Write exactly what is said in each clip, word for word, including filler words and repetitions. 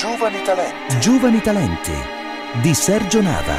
Giovani Talenti. Giovani Talenti di Sergio Nava.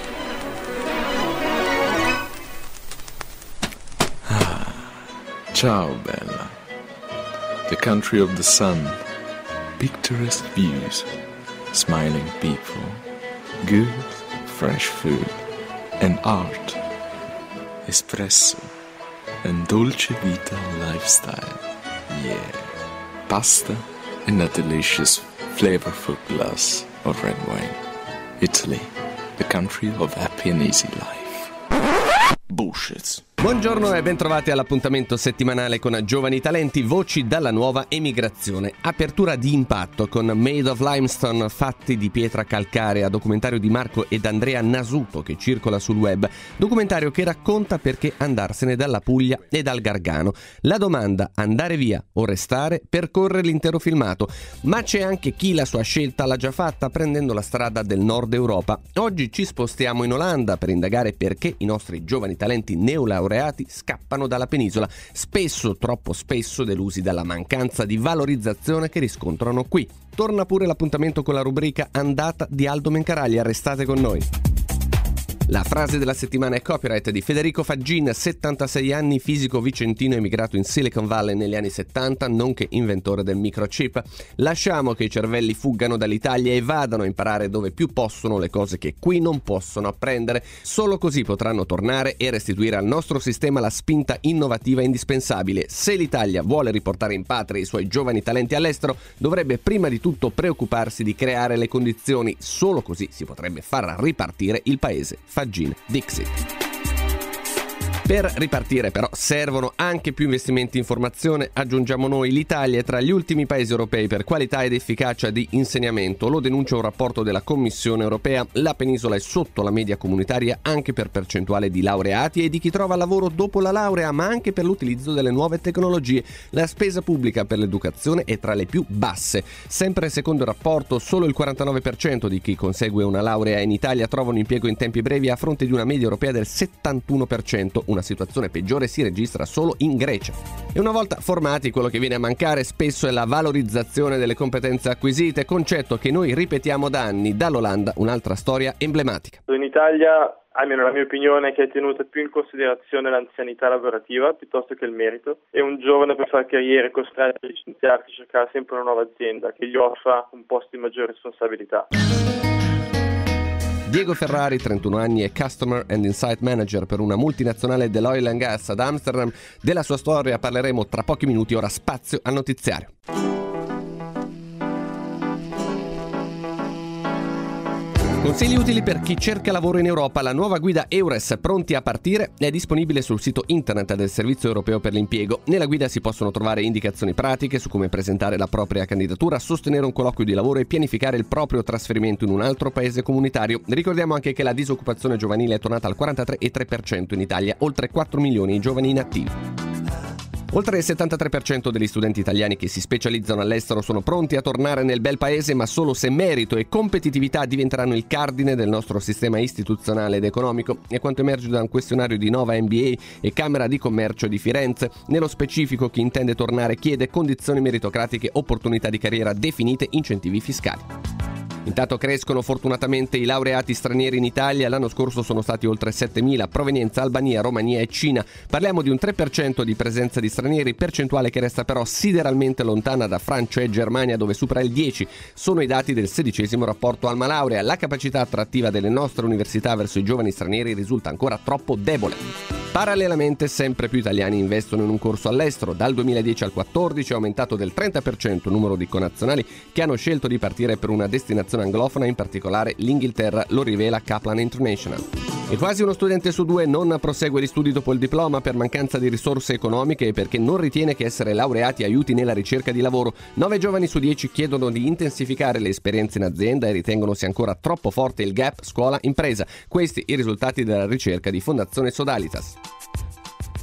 Ah, ciao bella. The country of the sun. Picturesque views. Smiling people. Good, fresh food. And art. Espresso. And dolce vita lifestyle. Yeah. Pasta and a delicious, flavorful glass of red wine. Italy, the country of happy and easy life. Bullshit. Buongiorno e bentrovati all'appuntamento settimanale con Giovani Talenti, voci dalla nuova emigrazione. Apertura di impatto con Made of Limestone, fatti di pietra calcarea, documentario di Marco ed Andrea Nasuto che circola sul web. Documentario che racconta perché andarsene dalla Puglia e dal Gargano. La domanda, andare via o restare, percorre l'intero filmato. Ma c'è anche chi la sua scelta l'ha già fatta prendendo la strada del nord Europa. Oggi ci spostiamo in Olanda per indagare perché i nostri giovani talenti neolaureati scappano dalla penisola, spesso, troppo spesso, delusi dalla mancanza di valorizzazione che riscontrano qui. Torna pure l'appuntamento con la rubrica Andata di Aldo Mencaraglia, restate con noi. La frase della settimana è copyright di Federico Faggin, settantasei anni, fisico vicentino emigrato in Silicon Valley negli anni settanta, nonché inventore del microchip. Lasciamo che i cervelli fuggano dall'Italia e vadano a imparare dove più possono le cose che qui non possono apprendere. Solo così potranno tornare e restituire al nostro sistema la spinta innovativa indispensabile. Se l'Italia vuole riportare in patria i suoi giovani talenti all'estero, dovrebbe prima di tutto preoccuparsi di creare le condizioni. Solo così si potrebbe far ripartire il paese. Faggin Dixit. Per ripartire però servono anche più investimenti in formazione, aggiungiamo noi. L'Italia è tra gli ultimi paesi europei per qualità ed efficacia di insegnamento, lo denuncia un rapporto della Commissione europea. La penisola è sotto la media comunitaria anche per percentuale di laureati e di chi trova lavoro dopo la laurea, ma anche per l'utilizzo delle nuove tecnologie. La spesa pubblica per l'educazione è tra le più basse. Sempre secondo il rapporto, solo il quarantanove per cento di chi consegue una laurea in Italia trova un impiego in tempi brevi a fronte di una media europea del settantuno per cento. Una situazione peggiore si registra solo in Grecia. E una volta formati, quello che viene a mancare spesso è la valorizzazione delle competenze acquisite, concetto che noi ripetiamo da anni. Dall'Olanda un'altra storia emblematica. In Italia, almeno la mia opinione, è che è tenuta più in considerazione l'anzianità lavorativa piuttosto che il merito, e un giovane per fare carriera è costretto a licenziarsi e cercare sempre una nuova azienda che gli offra un posto di maggiore responsabilità. Diego Ferrari, trentuno anni, è Customer and Insight Manager per una multinazionale dell'oil and gas ad Amsterdam. Della sua storia parleremo tra pochi minuti, ora spazio al notiziario. Consigli utili per chi cerca lavoro in Europa. La nuova guida EURES Pronti a partire è disponibile sul sito internet del Servizio Europeo per l'Impiego. Nella guida si possono trovare indicazioni pratiche su come presentare la propria candidatura, sostenere un colloquio di lavoro e pianificare il proprio trasferimento in un altro paese comunitario. Ricordiamo anche che la disoccupazione giovanile è tornata al quarantatré virgola tre per cento in Italia, oltre quattro milioni di giovani inattivi. Oltre il settantatré per cento degli studenti italiani che si specializzano all'estero sono pronti a tornare nel bel paese, ma solo se merito e competitività diventeranno il cardine del nostro sistema istituzionale ed economico. È quanto emerge da un questionario di Nova M B A e Camera di Commercio di Firenze. Nello specifico, chi intende tornare chiede condizioni meritocratiche, opportunità di carriera definite, incentivi fiscali. Intanto crescono fortunatamente i laureati stranieri in Italia. L'anno scorso sono stati oltre settemila, provenienza Albania, Romania e Cina. Parliamo di un tre per cento di presenza di stranieri, percentuale che resta però sideralmente lontana da Francia e Germania, dove supera il dieci. Sono i dati del sedicesimo rapporto Alma Laurea. La capacità attrattiva delle nostre università verso i giovani stranieri risulta ancora troppo debole. Parallelamente sempre più italiani investono in un corso all'estero. Dal duemiladieci al quattordici è aumentato del trenta per cento il numero di connazionali che hanno scelto di partire per una destinazione anglofona, in particolare l'Inghilterra, lo rivela Kaplan International. E quasi uno studente su due non prosegue gli studi dopo il diploma per mancanza di risorse economiche e perché non ritiene che essere laureati aiuti nella ricerca di lavoro. nove giovani su dieci chiedono di intensificare le esperienze in azienda e ritengono sia ancora troppo forte il gap scuola-impresa. Questi i risultati della ricerca di Fondazione Sodalitas.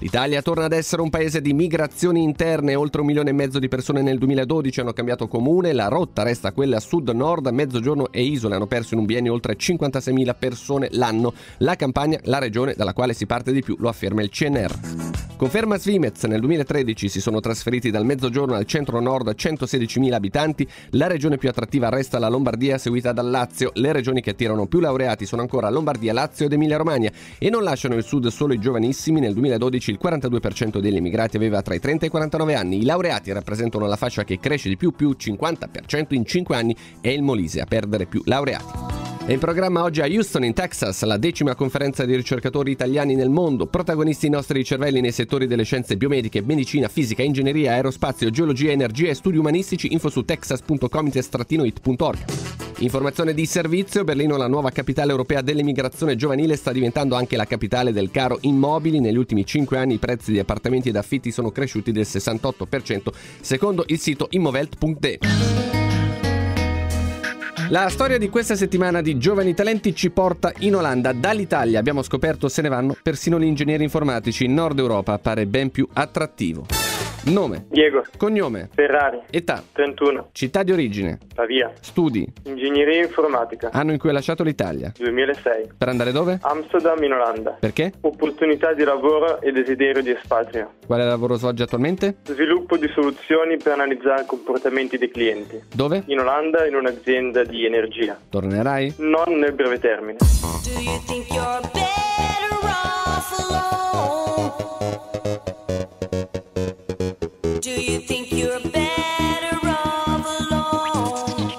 L'Italia torna ad essere un paese di migrazioni interne, oltre un milione e mezzo di persone nel duemiladodici hanno cambiato comune, la rotta resta quella sud-nord, mezzogiorno e isole hanno perso in un biennio oltre cinquantaseimila persone l'anno. La Campania, la regione dalla quale si parte di più, lo afferma il C N R. Conferma Svimez, nel duemilatredici si sono trasferiti dal mezzogiorno al centro-nord centosedicimila abitanti, la regione più attrattiva resta la Lombardia seguita dal Lazio, le regioni che attirano più laureati sono ancora Lombardia, Lazio ed Emilia-Romagna e non lasciano il sud solo i giovanissimi, nel duemiladodici il quarantadue per cento degli emigrati aveva tra i trenta e i quarantanove anni, i laureati rappresentano la fascia che cresce di più, più cinquanta per cento in cinque anni è il Molise a perdere più laureati. È in programma oggi a Houston, in Texas, la decima conferenza di ricercatori italiani nel mondo. Protagonisti i nostri cervelli nei settori delle scienze biomediche, medicina, fisica, ingegneria, aerospazio, geologia, energia e studi umanistici. Info su texas punto comites trattino it punto org. Informazione di servizio: Berlino, la nuova capitale europea dell'immigrazione giovanile, sta diventando anche la capitale del caro immobili. Negli ultimi cinque anni i prezzi di appartamenti ed affitti sono cresciuti del sessantotto per cento, secondo il sito immovelt punto de. La storia di questa settimana di Giovani Talenti ci porta in Olanda. Dall'Italia abbiamo scoperto se ne vanno persino gli ingegneri informatici. In Nord Europa appare ben più attrattivo. Nome: Diego. Cognome: Ferrari. Età: trentuno. Città di origine: Pavia. Studi: Ingegneria informatica. Anno in cui hai lasciato l'Italia: duemilasei. Per andare dove? Amsterdam, in Olanda. Perché? Opportunità di lavoro e desiderio di espatrio. Quale lavoro svolgi attualmente? Sviluppo di soluzioni per analizzare i comportamenti dei clienti. Dove? In Olanda, in un'azienda di energia. Tornerai? Non nel breve termine. Do you think you're better off alone? Do you think you're better off alone?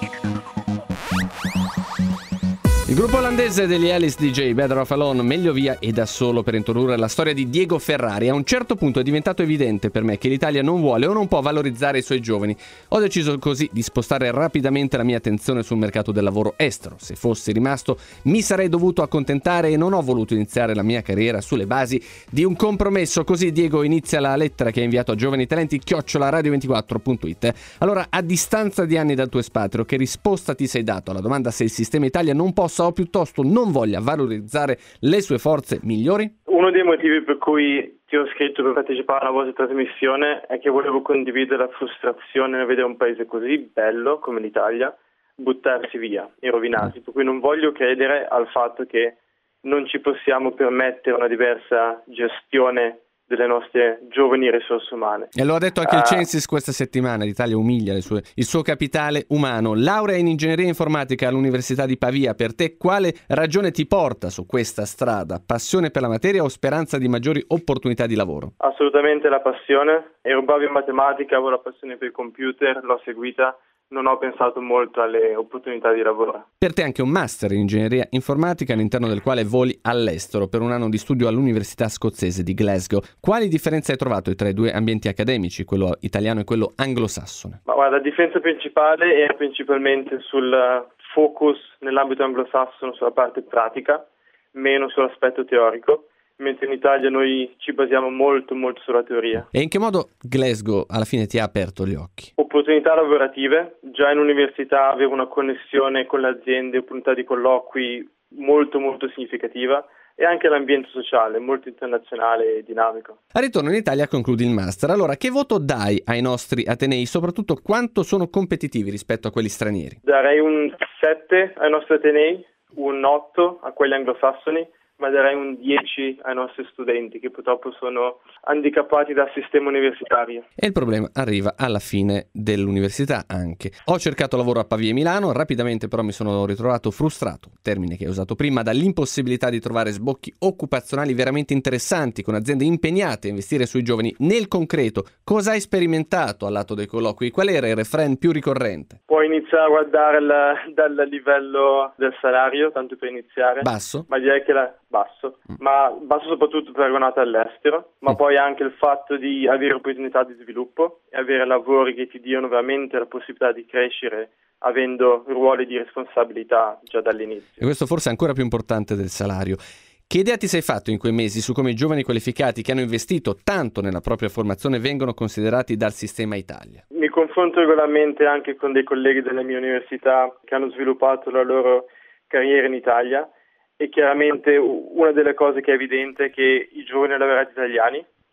Il gruppo olandese degli Alice D J, Better Off Alone, meglio via e da solo, per introdurre la storia di Diego Ferrari. A un certo punto è diventato evidente per me che l'Italia non vuole o non può valorizzare i suoi giovani. Ho deciso così di spostare rapidamente la mia attenzione sul mercato del lavoro estero. Se fossi rimasto mi sarei dovuto accontentare e non ho voluto iniziare la mia carriera sulle basi di un compromesso. Così Diego inizia la lettera che ha inviato a Giovani Talenti chiocciola radio ventiquattro punto it. Allora, a distanza di anni dal tuo espatrio, che risposta ti sei dato alla domanda se il sistema Italia non possa o piuttosto non voglia valorizzare le sue forze migliori? Uno dei motivi per cui ti ho scritto per partecipare alla vostra trasmissione è che volevo condividere la frustrazione nel vedere un paese così bello come l'Italia buttarsi via e rovinarsi, per cui non voglio credere al fatto che non ci possiamo permettere una diversa gestione delle nostre giovani risorse umane. E lo ha detto anche uh, il Censis questa settimana. L'Italia umilia le sue, il suo capitale umano. Laurea in ingegneria informatica all'Università di Pavia. Per te quale ragione ti porta su questa strada? Passione per la materia o speranza di maggiori opportunità di lavoro? Assolutamente la passione. Ero bravo in matematica, avevo la passione per il computer, l'ho seguita. Non ho pensato molto alle opportunità di lavoro. Per te anche un master in ingegneria informatica, all'interno del quale voli all'estero per un anno di studio all'Università scozzese di Glasgow. Quali differenze hai trovato tra i due ambienti accademici, quello italiano e quello anglosassone? Ma guarda, la differenza principale è principalmente sul focus nell'ambito anglosassone sulla parte pratica, meno sull'aspetto teorico, mentre in Italia noi ci basiamo molto molto sulla teoria. E in che modo Glasgow alla fine ti ha aperto gli occhi? Opportunità lavorative, già in università avevo una connessione con le aziende, opportunità di colloqui molto molto significativa, e anche l'ambiente sociale, molto internazionale e dinamico. A ritorno in Italia concludi il master. Allora, che voto dai ai nostri atenei, soprattutto quanto sono competitivi rispetto a quelli stranieri? Darei un sette ai nostri atenei, un otto a quelli anglosassoni, ma darei un dieci ai nostri studenti che purtroppo sono handicappati dal sistema universitario. E il problema arriva alla fine dell'università anche. Ho cercato lavoro a Pavia e Milano, rapidamente però mi sono ritrovato frustrato, termine che ho usato prima, dall'impossibilità di trovare sbocchi occupazionali veramente interessanti con aziende impegnate a investire sui giovani. Nel concreto, cosa hai sperimentato al lato dei colloqui? Qual era il refrain più ricorrente? Puoi iniziare a guardare la, dal livello del salario, tanto per iniziare. Basso? Ma direi che la basso, mm. ma basso soprattutto paragonato all'estero, ma mm. poi anche il fatto di avere opportunità di sviluppo e avere lavori che ti diano veramente la possibilità di crescere avendo ruoli di responsabilità già dall'inizio. E questo forse è ancora più importante del salario. Che idea ti sei fatto in quei mesi su come i giovani qualificati che hanno investito tanto nella propria formazione vengono considerati dal sistema Italia? Mi confronto regolarmente anche con dei colleghi della mia università che hanno sviluppato la loro carriera in Italia. E chiaramente una delle cose che è evidente è che i giovani laureati italiani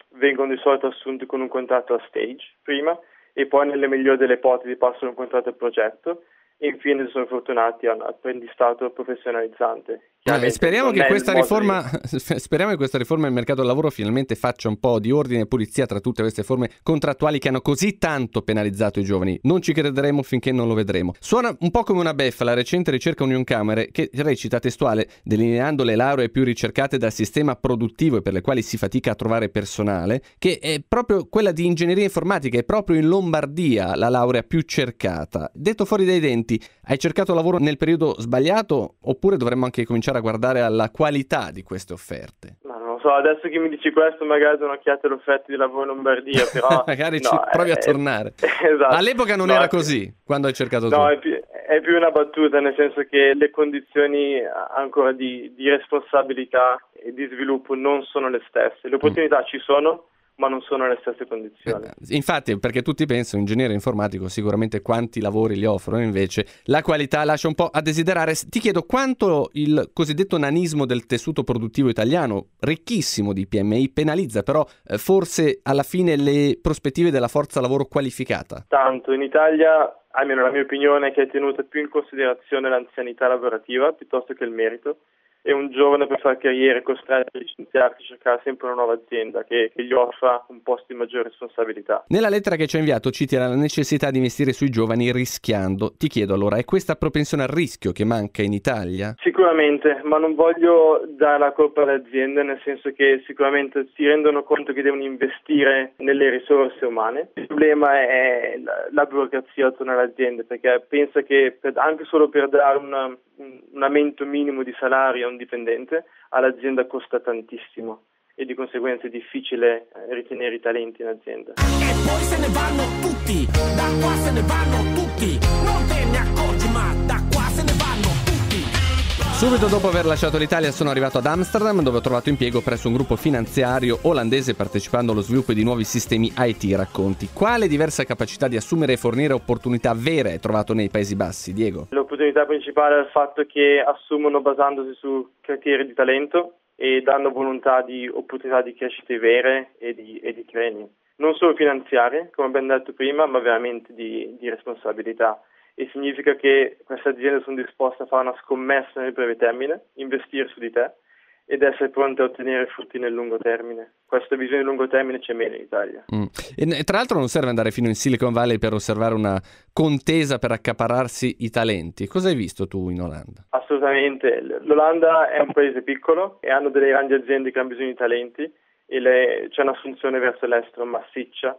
vengono di solito assunti con un contratto a stage prima e poi nelle migliori delle ipotesi passano un contratto a progetto e infine se sono fortunati hanno apprendistato professionalizzante. Eh, speriamo, non che è questa il modo riforma, di- speriamo che questa riforma del mercato del lavoro finalmente faccia un po' di ordine e pulizia tra tutte queste forme contrattuali che hanno così tanto penalizzato i giovani. Non ci crederemo finché non lo vedremo. Suona un po' come una beffa la recente ricerca Unioncamere che recita testuale, delineando le lauree più ricercate dal sistema produttivo e per le quali si fatica a trovare personale, che è proprio quella di ingegneria informatica, è proprio in Lombardia la laurea più cercata. Detto fuori dai denti, hai cercato lavoro nel periodo sbagliato oppure dovremmo anche cominciare a guardare alla qualità di queste offerte? Ma non lo so, adesso che mi dici questo magari do un'occhiata alle offerte di lavoro in Lombardia, però... Magari no, ci provi è- a tornare. Esatto. All'epoca non No, era è più- così, quando hai cercato tu. No, è più, è più una battuta, nel senso che le condizioni ancora di, di responsabilità e di sviluppo non sono le stesse. Le opportunità ci sono, ma non sono le stesse condizioni. Eh, Infatti, perché tutti pensano, ingegnere informatico sicuramente quanti lavori gli offrono, invece la qualità lascia un po' a desiderare. Ti chiedo quanto il cosiddetto nanismo del tessuto produttivo italiano, ricchissimo di P M I, penalizza però eh, forse alla fine le prospettive della forza lavoro qualificata. Tanto in Italia, almeno la mia opinione, è che è tenuta più in considerazione l'anzianità lavorativa piuttosto che il merito. E un giovane per fare carriera è costretto a licenziarsi e cercare sempre una nuova azienda che, che gli offra un posto di maggiore responsabilità. Nella lettera che ci ha inviato citi la necessità di investire sui giovani rischiando. Ti chiedo allora, è questa propensione al rischio che manca in Italia? Sicuramente, ma non voglio dare la colpa alle aziende, nel senso che sicuramente si rendono conto che devono investire nelle risorse umane. Il problema è la, la burocrazia attorno alle aziende, perché pensa che per, anche solo per dare una, un, un aumento minimo di salario a un dipendente all'azienda costa tantissimo e di conseguenza è difficile eh, ritenere i talenti in azienda. E poi se ne vanno tutti, da qua se ne vanno tutti, non te ne accorgi ma da qua se ne vanno tutti. Subito dopo aver lasciato l'Italia sono arrivato ad Amsterdam, dove ho trovato impiego presso un gruppo finanziario olandese partecipando allo sviluppo di nuovi sistemi I T. Racconti, quale diversa capacità di assumere e fornire opportunità vere hai trovato nei Paesi Bassi, Diego? L'opportunità principale è il fatto che assumono basandosi su criteri di talento e danno volontà di opportunità di crescita vere e di, e di training. Non solo finanziarie, come abbiamo detto prima, ma veramente di, di responsabilità. E significa che queste aziende sono disposte a fare una scommessa nel breve termine, investire su di te ed essere pronte a ottenere frutti nel lungo termine. Questa visione di lungo termine c'è meno in Italia. Mm. E tra l'altro non serve andare fino in Silicon Valley per osservare una contesa per accaparrarsi i talenti. Cosa hai visto tu in Olanda? Assolutamente. L'Olanda è un paese piccolo e hanno delle grandi aziende che hanno bisogno di talenti e le, c'è un'assunzione verso l'estero massiccia.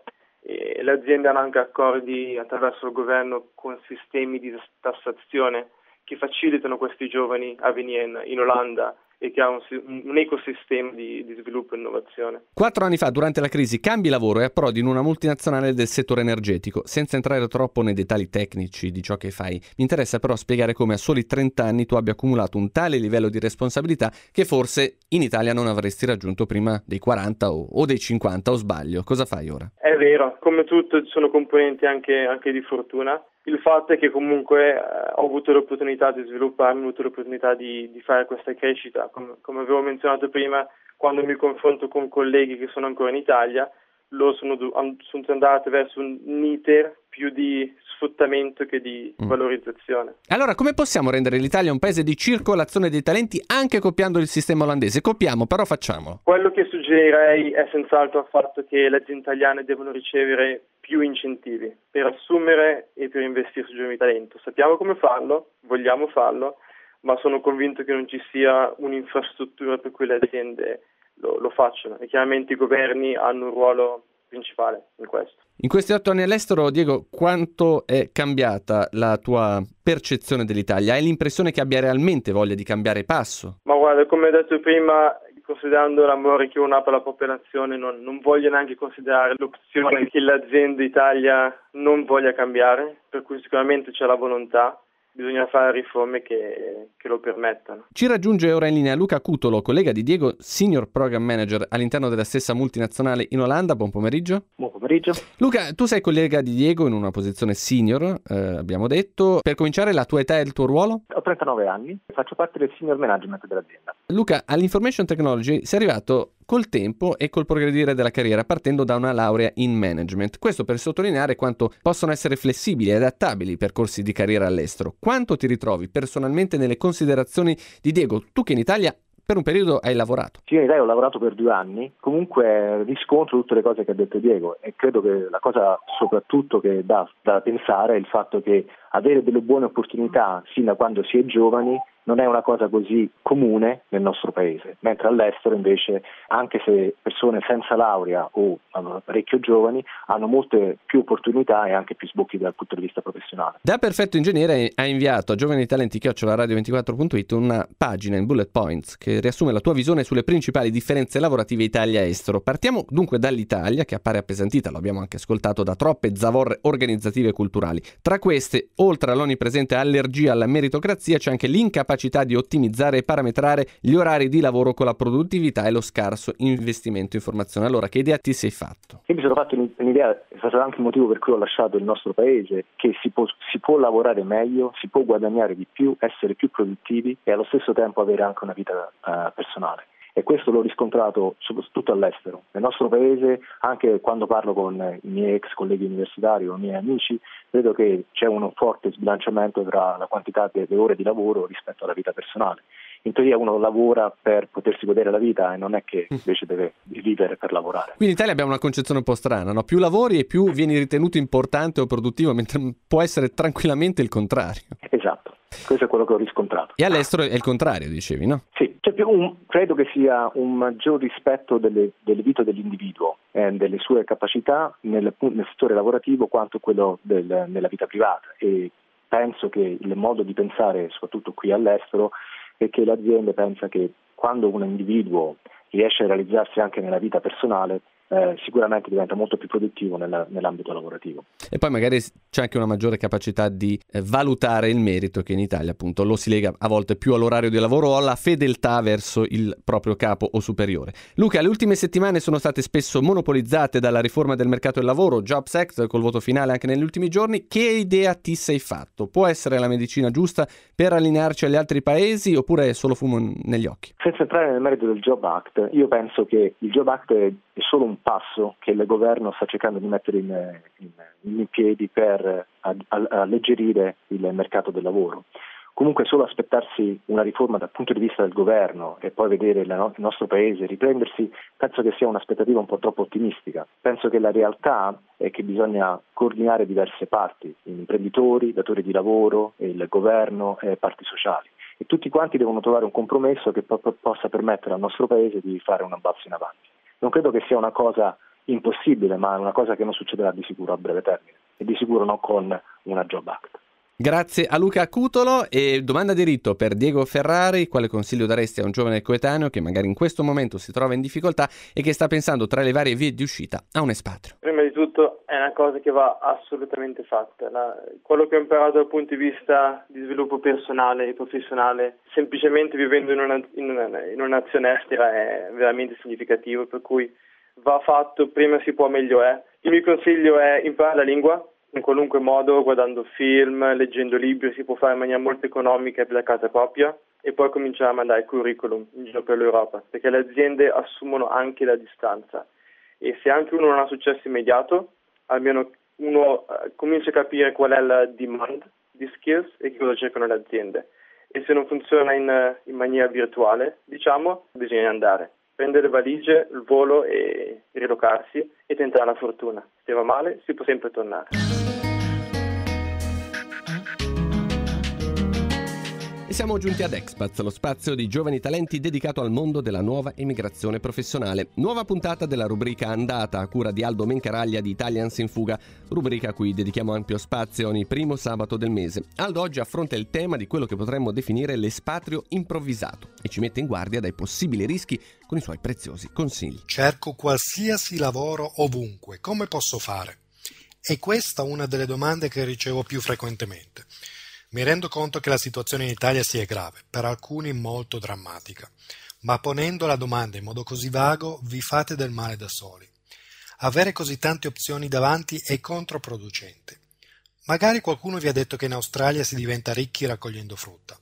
E le aziende hanno anche accordi attraverso il governo con sistemi di tassazione che facilitano questi giovani a venire in, in Olanda e che ha un, un ecosistema di, di sviluppo e innovazione. Quattro anni fa, durante la crisi, cambi lavoro e approdi in una multinazionale del settore energetico. Senza entrare troppo nei dettagli tecnici di ciò che fai, mi interessa però spiegare come a soli trenta anni tu abbia accumulato un tale livello di responsabilità che forse in Italia non avresti raggiunto prima dei quaranta o, o dei cinquanta, o sbaglio? Cosa fai ora? È vero, come tutto sono componenti anche, anche di fortuna. Il fatto è che comunque eh, ho avuto l'opportunità di svilupparmi, ho avuto l'opportunità di, di fare questa crescita. Come, come avevo menzionato prima, quando mi confronto con colleghi che sono ancora in Italia, loro sono, sono andati verso un iter più di sfruttamento che di Mm. valorizzazione. Allora, come possiamo rendere l'Italia un paese di circolazione dei talenti anche copiando il sistema olandese? Copiamo, però facciamo. Quello che suggerirei è senz'altro il fatto che le aziende italiane devono ricevere più incentivi per assumere e per investire su giovani talento. Sappiamo come farlo, vogliamo farlo, ma sono convinto che non ci sia un'infrastruttura per cui le aziende lo, lo facciano e chiaramente i governi hanno un ruolo principale in questo. In questi otto anni all'estero, Diego, quanto è cambiata la tua percezione dell'Italia? Hai l'impressione che abbia realmente voglia di cambiare passo? Ma guarda, come ho detto prima, considerando l'amore che uno ha per la propria nazione, non, non voglio neanche considerare l'opzione che l'azienda Italia non voglia cambiare, per cui sicuramente c'è la volontà. Bisogna fare riforme che, che lo permettano. Ci raggiunge ora in linea Luca Cutolo, collega di Diego, Senior Program Manager all'interno della stessa multinazionale in Olanda. Buon pomeriggio. Buon pomeriggio. Luca, tu sei collega di Diego in una posizione senior, eh, abbiamo detto. Per cominciare, la tua età e il tuo ruolo? Ho trentanove anni, faccio parte del senior management dell'azienda. Luca, all'Information Technology sei arrivato col tempo e col progredire della carriera, partendo da una laurea in management. Questo per sottolineare quanto possono essere flessibili e adattabili i percorsi di carriera all'estero. Quanto ti ritrovi personalmente nelle considerazioni di Diego, tu che in Italia per un periodo hai lavorato? Sì, in Italia ho lavorato per due anni, comunque riscontro tutte le cose che ha detto Diego e credo che la cosa soprattutto che dà da pensare è il fatto che avere delle buone opportunità sin da quando si è giovani non è una cosa così comune nel nostro paese, mentre all'estero invece, anche se persone senza laurea o parecchio giovani hanno molte più opportunità e anche più sbocchi dal punto di vista professionale. Da Perfetto Ingegnere ha inviato a giovani talenti chiocciola radio ventiquattro punto it una pagina in bullet points che riassume la tua visione sulle principali differenze lavorative Italia-estero. Partiamo dunque dall'Italia, che appare appesantita, lo abbiamo anche ascoltato, da troppe zavorre organizzative e culturali. Tra queste, oltre all'onnipresente allergia alla meritocrazia, c'è anche l'incapacità di ottimizzare e parametrare gli orari di lavoro con la produttività e lo scarso investimento in formazione. Allora, che idea ti sei fatto? Io mi sono fatto un'idea, è stato anche il motivo per cui ho lasciato il nostro paese, che si può, si può lavorare meglio, si può guadagnare di più, essere più produttivi e allo stesso tempo avere anche una vita uh, personale. E questo l'ho riscontrato soprattutto all'estero. Nel nostro paese, anche quando parlo con i miei ex colleghi universitari o i miei amici, vedo che c'è un forte sbilanciamento tra la quantità delle ore di lavoro rispetto alla vita personale. In teoria uno lavora per potersi godere la vita e non è che invece deve vivere per lavorare. Quindi in Italia abbiamo una concezione un po' strana, no? Più lavori e più vieni ritenuto importante o produttivo, mentre può essere tranquillamente il contrario. Esatto, questo è quello che ho riscontrato. E all'estero è il contrario, dicevi, no? Sì, c'è più un, credo che sia un maggior rispetto delle, delle vite dell'individuo, eh, delle sue capacità nel, nel settore lavorativo quanto quello del, nella vita privata, e penso che il modo di pensare, soprattutto qui all'estero, è che l'azienda pensa che quando un individuo riesce a realizzarsi anche nella vita personale, eh, sicuramente diventa molto più produttivo nella, nell'ambito lavorativo. E poi magari c'è anche una maggiore capacità di eh, valutare il merito, che in Italia appunto lo si lega a volte più all'orario di lavoro o alla fedeltà verso il proprio capo o superiore. Luca, le ultime settimane sono state spesso monopolizzate dalla riforma del mercato del lavoro, Jobs Act, col voto finale anche negli ultimi giorni. Che idea ti sei fatto? Può essere la medicina giusta per allinearci agli altri paesi oppure è solo fumo negli occhi? Senza entrare nel merito del Job Act, io penso che il Job Act è solo un passo che il governo sta cercando di mettere in, in, in piedi per alleggerire il mercato del lavoro. Comunque solo aspettarsi una riforma dal punto di vista del governo e poi vedere il nostro paese riprendersi, penso che sia un'aspettativa un po' troppo ottimistica. Penso che la realtà è che bisogna coordinare diverse parti, imprenditori, datori di lavoro, il governo e parti sociali. E tutti quanti devono trovare un compromesso che po- possa permettere al nostro paese di fare un balzo in avanti. Non credo che sia una cosa impossibile, ma è una cosa che non succederà di sicuro a breve termine e di sicuro non con una Job Act. Grazie a Luca Cutolo. E domanda di rito per Diego Ferrari: quale consiglio daresti a un giovane coetaneo che magari in questo momento si trova in difficoltà e che sta pensando tra le varie vie di uscita a un espatrio? Prima di tutto è una cosa che va assolutamente fatta. La, quello che ho imparato dal punto di vista di sviluppo personale e professionale, semplicemente vivendo in una, in una, in una nazione estera, è veramente significativo, per cui va fatto, prima si può meglio è. Il mio consiglio è imparare la lingua in qualunque modo, guardando film, leggendo libri, si può fare in maniera molto economica per la casa propria, e poi cominciare a mandare il curriculum in giro per l'Europa, perché le aziende assumono anche la distanza, e se anche uno non ha successo immediato, almeno uno uh, comincia a capire qual è la demand di skills e che cosa cercano le aziende, e se non funziona in, uh, in maniera virtuale, diciamo, bisogna andare, prendere le valigie, il volo e rilocarsi e tentare la fortuna. Se va male si può sempre tornare. E siamo giunti ad Expats, lo spazio di giovani talenti dedicato al mondo della nuova emigrazione professionale. Nuova puntata della rubrica Andata, a cura di Aldo Mencaraglia di Italians in Fuga, rubrica a cui dedichiamo ampio spazio ogni primo sabato del mese. Aldo oggi affronta il tema di quello che potremmo definire l'espatrio improvvisato e ci mette in guardia dai possibili rischi con i suoi preziosi consigli. Cerco qualsiasi lavoro ovunque, come posso fare? E questa è una delle domande che ricevo più frequentemente. Mi rendo conto che la situazione in Italia sia grave, per alcuni molto drammatica, ma ponendo la domanda in modo così vago vi fate del male da soli. Avere così tante opzioni davanti è controproducente. Magari qualcuno vi ha detto che in Australia si diventa ricchi raccogliendo frutta,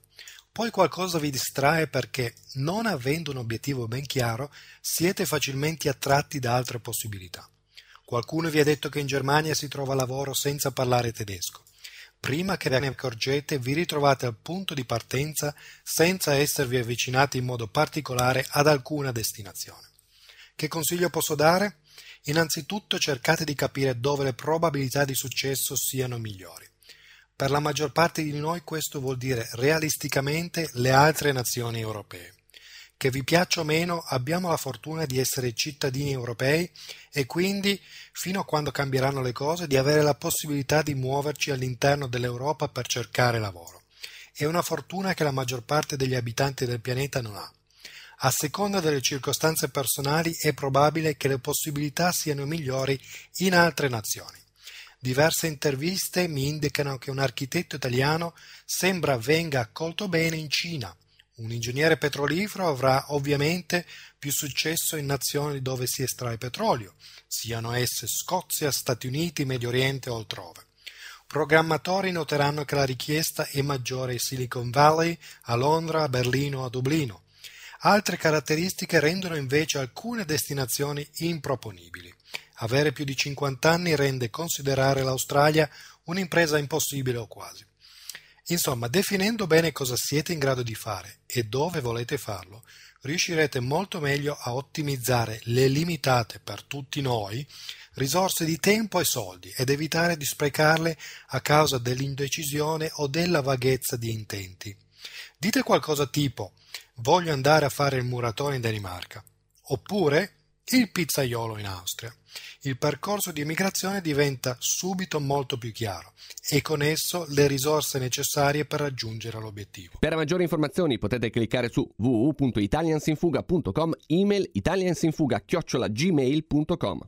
Poi qualcosa vi distrae perché, non avendo un obiettivo ben chiaro, siete facilmente attratti da altre possibilità. Qualcuno vi ha detto che in Germania si trova lavoro senza parlare tedesco. Prima che ve ne accorgete, vi ritrovate al punto di partenza senza esservi avvicinati in modo particolare ad alcuna destinazione. Che consiglio posso dare? Innanzitutto cercate di capire dove le probabilità di successo siano migliori. Per la maggior parte di noi questo vuol dire realisticamente le altre nazioni europee. Che vi piaccia o meno, abbiamo la fortuna di essere cittadini europei e quindi, fino a quando cambieranno le cose, di avere la possibilità di muoverci all'interno dell'Europa per cercare lavoro. È una fortuna che la maggior parte degli abitanti del pianeta non ha. A seconda delle circostanze personali è probabile che le possibilità siano migliori in altre nazioni. Diverse interviste mi indicano che un architetto italiano sembra venga accolto bene in Cina. Un ingegnere petrolifero avrà ovviamente più successo in nazioni dove si estrae petrolio, siano esse Scozia, Stati Uniti, Medio Oriente o altrove. Programmatori noteranno che la richiesta è maggiore in Silicon Valley, a Londra, a Berlino o a Dublino. Altre caratteristiche rendono invece alcune destinazioni improponibili. Avere più di cinquanta anni rende considerare l'Australia un'impresa impossibile o quasi. Insomma, definendo bene cosa siete in grado di fare e dove volete farlo, riuscirete molto meglio a ottimizzare le limitate per tutti noi risorse di tempo e soldi ed evitare di sprecarle a causa dell'indecisione o della vaghezza di intenti. Dite qualcosa tipo «voglio andare a fare il muratore in Danimarca» oppure «il pizzaiolo in Austria». Il percorso di emigrazione diventa subito molto più chiaro e con esso le risorse necessarie per raggiungere l'obiettivo. Per maggiori informazioni potete cliccare su w w w punto italiansinfuga punto com, email italiansinfuga chiocciola gmail punto com.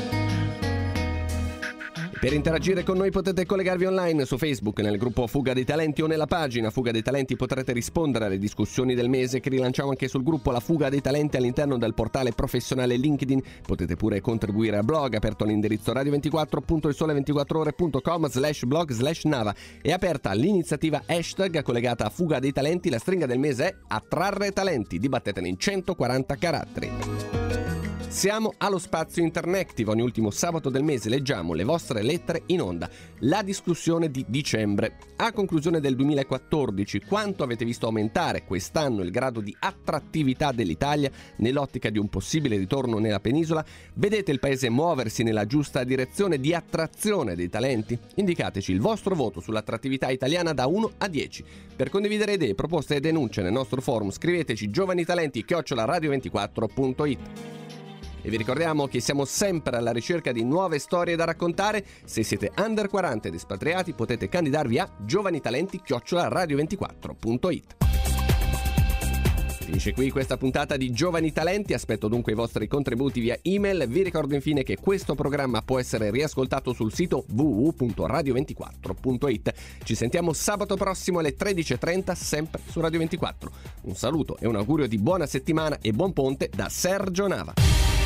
Per interagire con noi potete collegarvi online su Facebook nel gruppo Fuga dei Talenti o nella pagina Fuga dei Talenti. Potrete rispondere alle discussioni del mese che rilanciamo anche sul gruppo La Fuga dei Talenti all'interno del portale professionale LinkedIn. Potete pure contribuire al blog aperto all'indirizzo radio ventiquattro punto il sole ventiquattro ore punto com slash blog slash nava. È aperta l'iniziativa hashtag collegata a Fuga dei Talenti. La stringa del mese è attrarre talenti. Dibattetene in centoquaranta caratteri. Siamo allo Spazio Interactive, ogni ultimo sabato del mese leggiamo le vostre lettere in onda. La discussione di dicembre. A conclusione del duemilaquattordici, quanto avete visto aumentare quest'anno il grado di attrattività dell'Italia nell'ottica di un possibile ritorno nella penisola? Vedete il paese muoversi nella giusta direzione di attrazione dei talenti? Indicateci il vostro voto sull'attrattività italiana da uno a dieci. Per condividere idee, proposte e denunce nel nostro forum scriveteci giovanitalenti chiocciola radio ventiquattro punto it. E vi ricordiamo che siamo sempre alla ricerca di nuove storie da raccontare. Se siete under quaranta ed espatriati potete candidarvi a giovanitalenti chiocciola radio ventiquattro punto it. Finisce qui questa puntata di Giovani Talenti, aspetto dunque i vostri contributi via email. Vi ricordo infine che questo programma può essere riascoltato sul sito w w w punto radio ventiquattro punto it. Ci sentiamo sabato prossimo alle tredici e trenta sempre su Radio ventiquattro. Un saluto e un augurio di buona settimana e buon ponte da Sergio Nava.